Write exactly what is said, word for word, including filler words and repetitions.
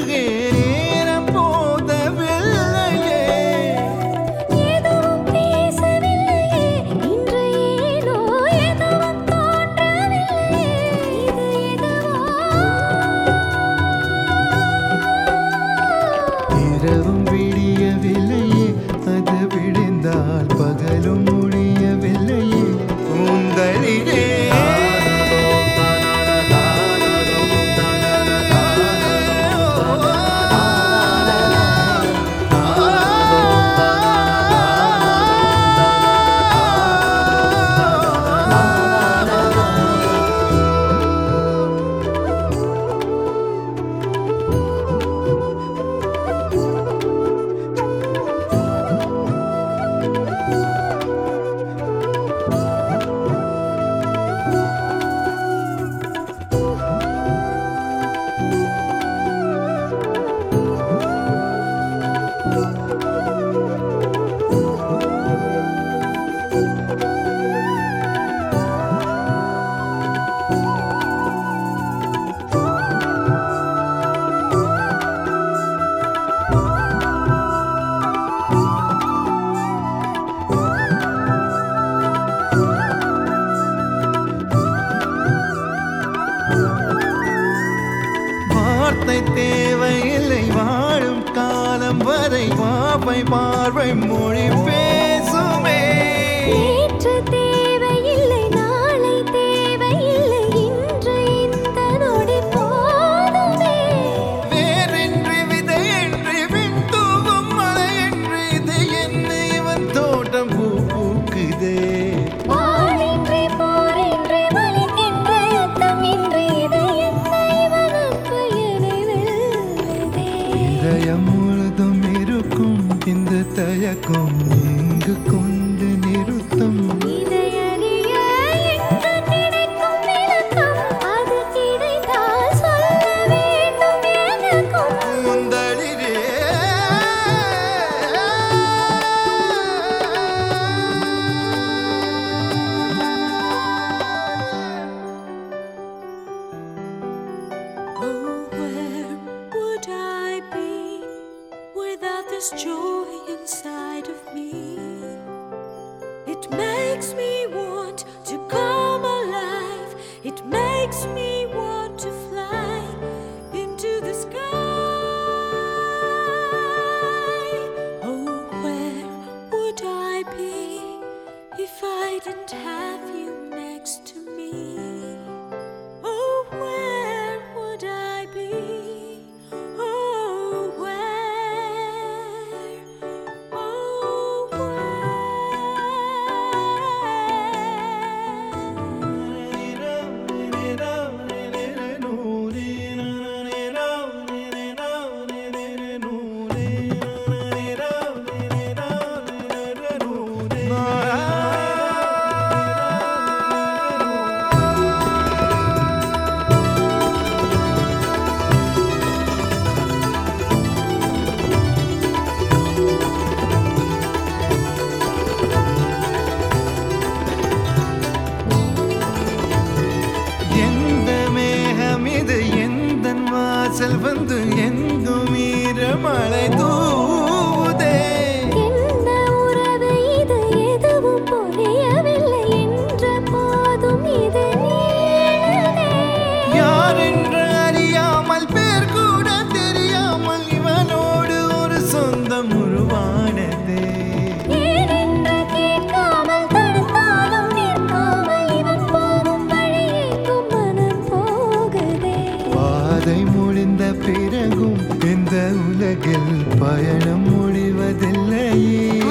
அருகே நேரம் போதவில்லையே. எதுவும் பேசவில்லையே, இன்று ஏனோ எதுவும் தோன்றவில்லையே. இது எதுவோ இரவும் விடியவில்லையே, அது விழுந்தால் பகலும் முடியவில்லையே. கூந்தலிலே வார்த்தை தேவையில்லை, வாழும் காலம் வரை பாவை பார்வை மொழி பேசுமே. நேற்று தேவையில்லை, நாளை தேவையில்லை, இன்று இந்த நொடி போதுமே. வேறென்று விதையென்று விண் தூவும் மழையென்று இது என்ன இவன் தோட்டம் பூ பூக்குதே. வாளின்றி போரின்றி வலிக்கின்ற யுத்தமின்றி இது என்ன இவன் அன்பு என்னை வெல்லுதே. இதயம் முழுதும் இருக்கும் இந்த தயக்கம் எங்கு கொண்டு நிறுத்தும். இதை அறிய எங்கு கிடைக்கும் விளக்கம், அது கிடைத்தால் சொல்ல வேண்டும் எனக்கும். கூந்தலிலே Oh, where would I be without this joy inside of me? It makes me want to come alive. It makes me want to fly into the sky. Oh, where would I be if I didn't have you next to me? Oh, where would I be? Oh, where? Oh, எந்த மேகம் இது எந்தன் வாசல் வந்து எங்கும் ஈரமழை தூவுதே. என்ன உறவு இது, எதுவும் புரியவில்லை என்ற போதும் இது நீளுதே. யார் என்று அறியாமல் பேர் கூட தெரியாமல் இவனோடு ஒரு சொந்தம் உருவானதே. ஏனென்று கேட்காமல் தடுத்தாலும் நிற்காமல் இவன் போகும் வழி எங்கும் மனம் போகுதே. பாதை முடிந்த பிறகும் இந்த உலகில் பயணம் முடிவதில்லையே.